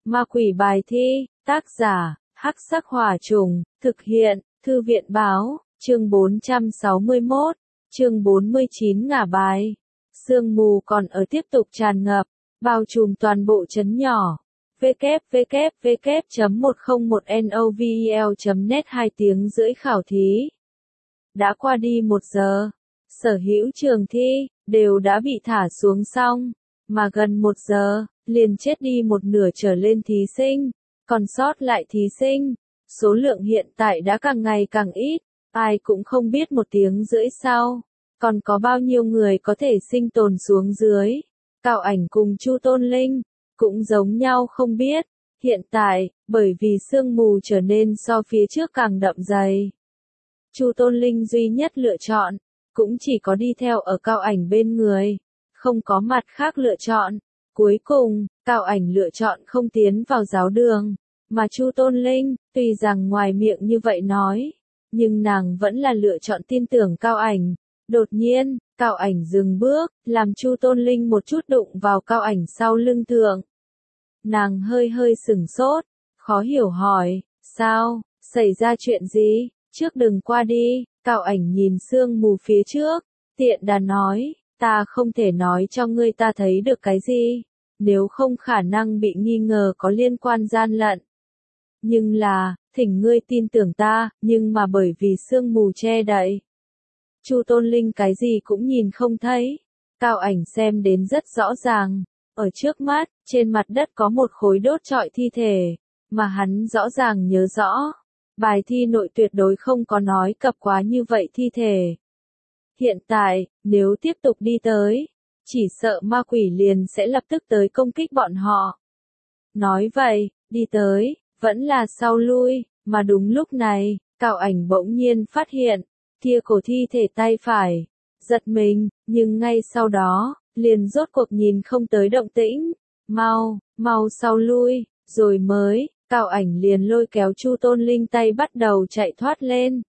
Ma quỷ bài thi, tác giả, Hắc Sắc Hỏa Trùng, thực hiện, Thư viện báo, chương 461, chương 49 ngả bài. Sương mù còn ở tiếp tục tràn ngập, bao trùm toàn bộ trấn nhỏ. www.101novel.net 2 tiếng rưỡi khảo thí. Đã qua đi 1 giờ, sở hữu trường thi, đều đã bị thả xuống xong, mà gần 1 giờ, liền chết đi một nửa trở lên thí sinh, còn sót lại thí sinh, số lượng hiện tại đã càng ngày càng ít, ai cũng không biết 1 tiếng rưỡi sau, còn có bao nhiêu người có thể sinh tồn xuống dưới. Cao Ảnh cùng Chu Tôn Linh, cũng giống nhau không biết, hiện tại, bởi vì sương mù trở nên so phía trước càng đậm dày. Chu Tôn Linh duy nhất lựa chọn, cũng chỉ có đi theo ở Cao Ảnh bên người, không có mặt khác lựa chọn. Cuối cùng, Cao Ảnh lựa chọn không tiến vào giáo đường, mà Chu Tôn Linh, tuy rằng ngoài miệng như vậy nói, nhưng nàng vẫn là lựa chọn tin tưởng Cao Ảnh. Đột nhiên, Cao Ảnh dừng bước, làm Chu Tôn Linh một chút đụng vào Cao Ảnh sau lưng thượng. Nàng hơi sửng sốt, khó hiểu hỏi, sao, xảy ra chuyện gì, trước đừng qua đi. Cao Ảnh nhìn sương mù phía trước, tiện đà nói, ta không thể nói cho ngươi ta thấy được cái gì, nếu không khả năng bị nghi ngờ có liên quan gian lận. Nhưng là, thỉnh ngươi tin tưởng ta, nhưng mà bởi vì sương mù che đậy. Chu Tôn Linh cái gì cũng nhìn không thấy. Cao Ảnh xem đến rất rõ ràng, ở trước mắt, trên mặt đất có một khối đốt trọi thi thể, mà hắn rõ ràng nhớ rõ. Bài thi nội tuyệt đối không có nói cập quá như vậy thi thể. Hiện tại, nếu tiếp tục đi tới, chỉ sợ ma quỷ liền sẽ lập tức tới công kích bọn họ. Nói vậy, đi tới, vẫn là sau lui, mà đúng lúc này, Cao Ảnh bỗng nhiên phát hiện, kia cổ thi thể tay phải, giật mình, nhưng ngay sau đó, liền rốt cuộc nhìn không tới động tĩnh, mau sau lui, rồi mới, Cao Ảnh liền lôi kéo Chu Tôn Linh tay bắt đầu chạy thoát lên.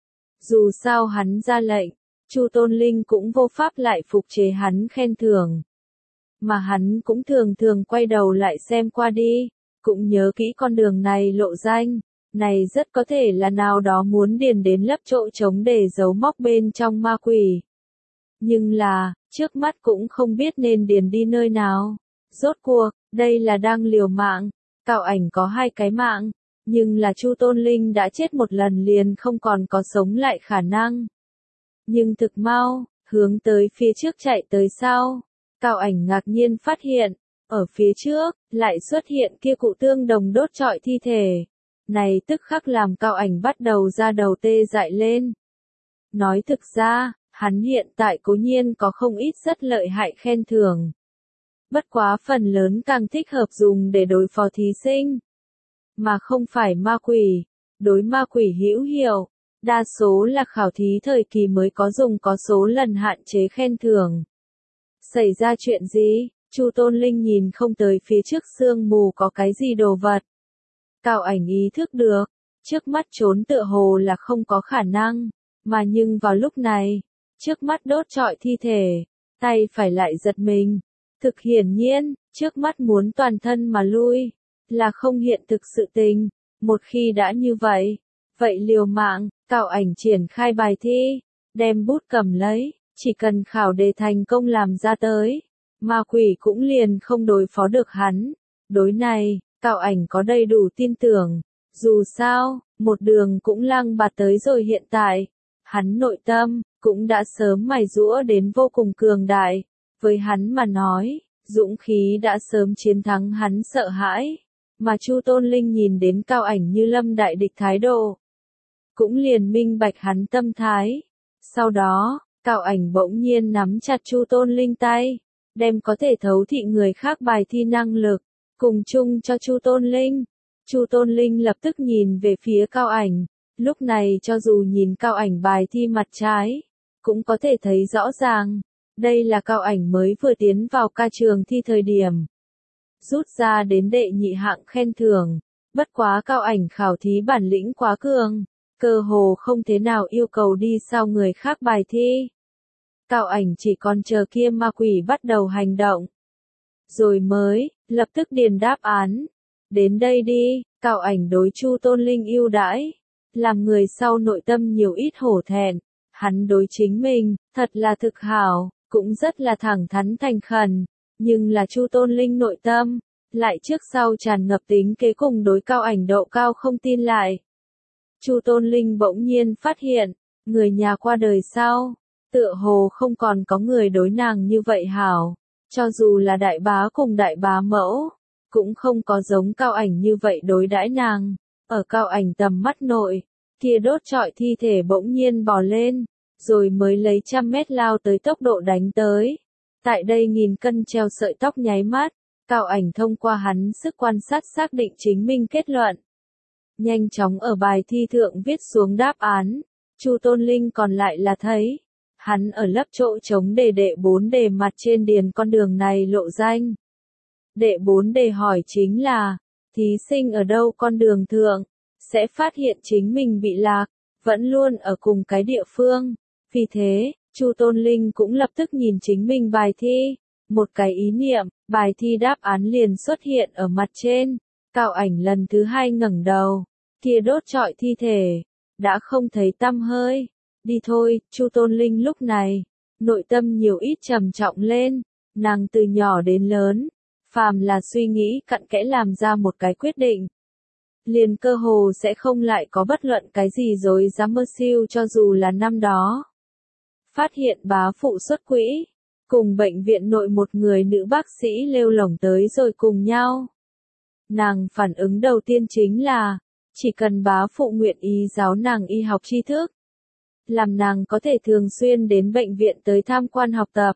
Dù sao hắn ra lệnh, Chu Tôn Linh cũng vô pháp lại phục chế hắn khen thưởng. Mà hắn cũng thường quay đầu lại xem qua đi, cũng nhớ kỹ con đường này lộ danh, này rất có thể là nào đó muốn điền đến lấp chỗ trống để giấu móc bên trong ma quỷ. Nhưng là, trước mắt cũng không biết nên điền đi nơi nào. Rốt cuộc, đây là đang liều mạng. Cao Ảnh có 2 cái mạng, nhưng là Chu Tôn Linh đã chết 1 lần liền không còn có sống lại khả năng. Nhưng thực mau, hướng tới phía trước chạy tới sau, Cao Ảnh ngạc nhiên phát hiện, ở phía trước, lại xuất hiện kia cụ tương đồng đốt trọi thi thể. Này tức khắc làm Cao Ảnh bắt đầu ra đầu tê dại lên. Nói thực ra, hắn hiện tại cố nhiên có không ít rất lợi hại khen thưởng. Bất quá phần lớn càng thích hợp dùng để đối phó thí sinh, mà không phải ma quỷ. Đối ma quỷ hữu hiệu, đa số là khảo thí thời kỳ mới có dùng có số lần hạn chế khen thưởng. Xảy ra chuyện gì? Chu Tôn Linh nhìn không tới phía trước sương mù có cái gì đồ vật. Cao Ảnh ý thức được, trước mắt trốn tựa hồ là không có khả năng, mà nhưng vào lúc này, trước mắt đốt trọi thi thể, tay phải lại giật mình. Thực hiển nhiên, trước mắt muốn toàn thân mà lui, là không hiện thực sự tình. Một khi đã như vậy, vậy liều mạng. Cao Ảnh triển khai bài thi, đem bút cầm lấy, chỉ cần khảo đề thành công làm ra tới, ma quỷ cũng liền không đối phó được hắn. Đối này, Cao Ảnh có đầy đủ tin tưởng, dù sao, một đường cũng lăng bạt tới rồi hiện tại, hắn nội tâm, cũng đã sớm mài giũa đến vô cùng cường đại, với hắn mà nói, dũng khí đã sớm chiến thắng hắn sợ hãi, mà Chu Tôn Linh nhìn đến Cao Ảnh như lâm đại địch thái độ, cũng liền minh bạch hắn tâm thái. Sau đó, Cao Ảnh bỗng nhiên nắm chặt Chu Tôn Linh tay, đem có thể thấu thị người khác bài thi năng lực, cùng chung cho Chu Tôn Linh. Chu Tôn Linh lập tức nhìn về phía Cao Ảnh, lúc này cho dù nhìn Cao Ảnh bài thi mặt trái, cũng có thể thấy rõ ràng, đây là Cao Ảnh mới vừa tiến vào ca trường thi thời điểm. Rút ra đến đệ nhị hạng khen thưởng, bất quá Cao Ảnh khảo thí bản lĩnh quá cường, cơ hồ không thế nào yêu cầu đi sau người khác bài thi. Cao Ảnh chỉ còn chờ kia ma quỷ bắt đầu hành động. Rồi mới, lập tức điền đáp án. đến đây đi, Cao Ảnh đối Chu Tôn Linh ưu đãi, làm người sau nội tâm nhiều ít hổ thẹn, hắn đối chính mình, thật là thực hảo, cũng rất là thẳng thắn thành khẩn, nhưng là Chu Tôn Linh nội tâm, lại trước sau tràn ngập tính kế cùng đối Cao Ảnh độ cao không tin lại. Chu Tôn Linh bỗng nhiên phát hiện, người nhà qua đời sau, tựa hồ không còn có người đối nàng như vậy hảo, cho dù là đại bá cùng đại bá mẫu, cũng không có giống Cao Ảnh như vậy đối đãi nàng. Ở Cao Ảnh tầm mắt nội, kia đốt trọi thi thể bỗng nhiên bò lên, rồi mới lấy 100 mét lao tới tốc độ đánh tới. Tại đây 1000 cân treo sợi tóc nháy mắt, Cao Ảnh thông qua hắn sức quan sát xác định chính mình kết luận. Nhanh chóng ở bài thi thượng viết xuống đáp án, Chu Tôn Linh còn lại là thấy, hắn ở lấp chỗ trống đề đệ 4 đề mặt trên điền con đường này lộ danh. Đệ 4 đề hỏi chính là, thí sinh ở đâu con đường thượng, sẽ phát hiện chính mình bị lạc, vẫn luôn ở cùng cái địa phương. Vì thế, Chu Tôn Linh cũng lập tức nhìn chính mình bài thi, một cái ý niệm, bài thi đáp án liền xuất hiện ở mặt trên. Cao Ảnh lần thứ 2 ngẩng đầu, kia đốt trọi thi thể, đã không thấy tăm hơi. Đi thôi, Chu Tôn Linh lúc này, nội tâm nhiều ít trầm trọng lên, nàng từ nhỏ đến lớn, phàm là suy nghĩ cặn kẽ làm ra một cái quyết định. Liền cơ hồ sẽ không lại có bất luận cái gì dối dám mơ siêu cho dù là năm đó. Phát hiện bá phụ xuất quỹ, cùng bệnh viện nội một người nữ bác sĩ lêu lổng tới rồi cùng nhau. Nàng phản ứng đầu tiên chính là, chỉ cần bá phụ nguyện ý giáo nàng y học tri thức, làm nàng có thể thường xuyên đến bệnh viện tới tham quan học tập.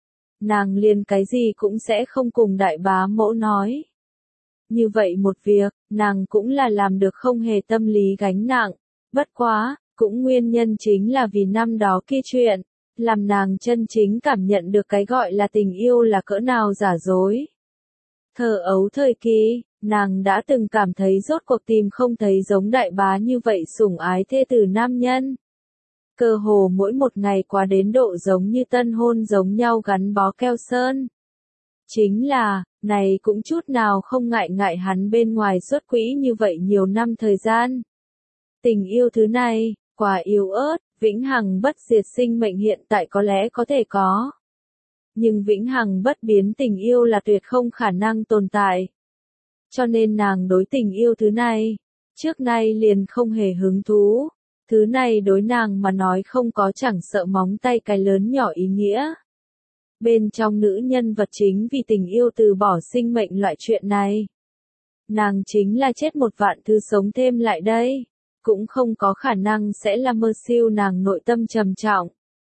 Nàng liền cái gì cũng sẽ không cùng đại bá mẫu nói. Như vậy một việc, nàng cũng là làm được không hề tâm lý gánh nặng. Bất quá, cũng nguyên nhân chính là vì năm đó kia chuyện, làm nàng chân chính cảm nhận được cái gọi là tình yêu là cỡ nào giả dối. Thơ ấu thời kỳ, nàng đã từng cảm thấy rốt cuộc tìm không thấy giống đại bá như vậy sủng ái thê tử nam nhân. Cơ hồ mỗi một ngày qua đến độ giống như tân hôn giống nhau gắn bó keo sơn. Chính là, này cũng chút nào không ngại hắn bên ngoài xuất quỹ như vậy nhiều năm thời gian. Tình yêu thứ này, quá yếu ớt, vĩnh hằng bất diệt sinh mệnh hiện tại có lẽ có thể có. Nhưng vĩnh hằng bất biến tình yêu là tuyệt không khả năng tồn tại. Cho nên nàng đối tình yêu thứ này, trước nay liền không hề hứng thú. Thứ này đối nàng mà nói không có chẳng sợ móng tay cái lớn nhỏ ý nghĩa. Bên trong nữ nhân vật chính vì tình yêu từ bỏ sinh mệnh loại chuyện này. Nàng chính là chết một vạn thứ sống thêm lại đây. Cũng không có khả năng sẽ là mơ siêu nàng nội tâm trầm trọng.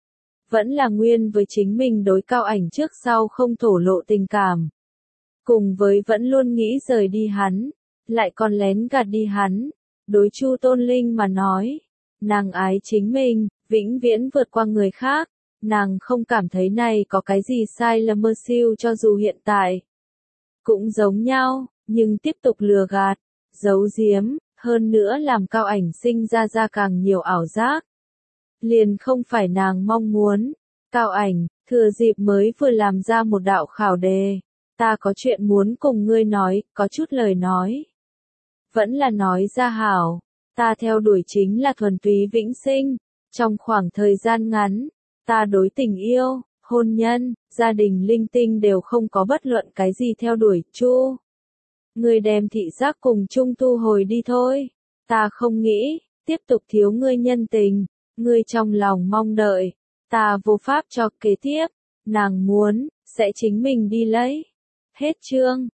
Vẫn là nguyên với chính mình đối Cao Ảnh trước sau không thổ lộ tình cảm. Cùng với vẫn luôn nghĩ rời đi hắn, lại còn lén gạt đi hắn. Đối Chu Tôn Linh mà nói, nàng ái chính mình, vĩnh viễn vượt qua người khác. Nàng không cảm thấy này có cái gì sai là mơ siêu cho dù hiện tại. Cũng giống nhau, nhưng tiếp tục lừa gạt, giấu giếm, hơn nữa làm Cao Ảnh sinh ra càng nhiều ảo giác. Liền không phải nàng mong muốn. Cao Ảnh, thừa dịp mới vừa làm ra một đạo khảo đề. Ta có chuyện muốn cùng ngươi nói, có chút lời nói. Vẫn là nói ra hảo, ta theo đuổi chính là thuần túy vĩnh sinh. Trong khoảng thời gian ngắn, ta đối tình yêu, hôn nhân, gia đình linh tinh đều không có bất luận cái gì theo đuổi. Chu, ngươi đem thị giác cùng chung thu hồi đi thôi. Ta không nghĩ, tiếp tục thiếu ngươi nhân tình, ngươi trong lòng mong đợi, ta vô pháp cho kế tiếp, nàng muốn, sẽ chính mình đi lấy. Hết chương.